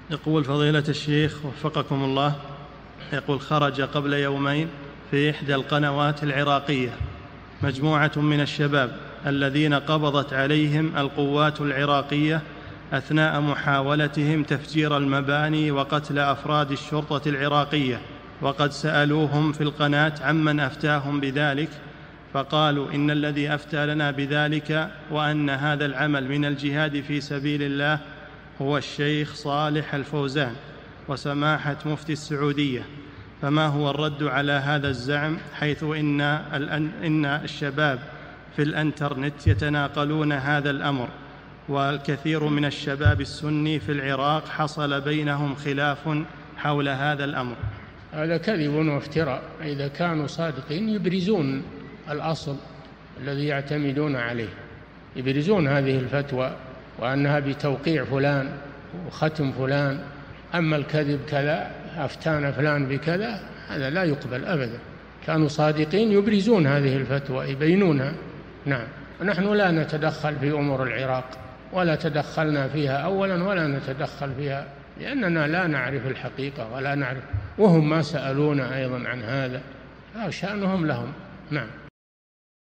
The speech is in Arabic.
يقول فضيلة الشيخ وفقكم الله، يقول خرج قبل يومين في إحدى القنوات العراقية مجموعة من الشباب الذين قبضت عليهم القوات العراقية أثناء محاولتهم تفجير المباني وقتل أفراد الشرطة العراقية، وقد سألوهم في القناة عمن أفتاهم بذلك، فقالوا إن الذي أفتى لنا بذلك وأن هذا العمل من الجهاد في سبيل الله هو الشيخ صالح الفوزان وسماحة مفتي السعودية، فما هو الرد على هذا الزعم، حيث إن الشباب في الانترنت يتناقلون هذا الأمر، والكثير من الشباب السني في العراق حصل بينهم خلاف حول هذا الأمر؟ هذا كذب وافتراء. إذا كانوا صادقين يبرزون الأصل الذي يعتمدون عليه، يبرزون هذه الفتوى وأنها بتوقيع فلان وختم فلان. أما الكذب كذا أفتانا فلان بكذا، هذا لا يقبل أبدا. كانوا صادقين يبرزون هذه الفتوى يبينونها. نعم. ونحن لا نتدخل في أمور العراق، ولا تدخلنا فيها أولا ولا نتدخل فيها، لأننا لا نعرف الحقيقة ولا نعرف، وهم ما سألونا أيضا عن هذا، شأنهم لهم. نعم.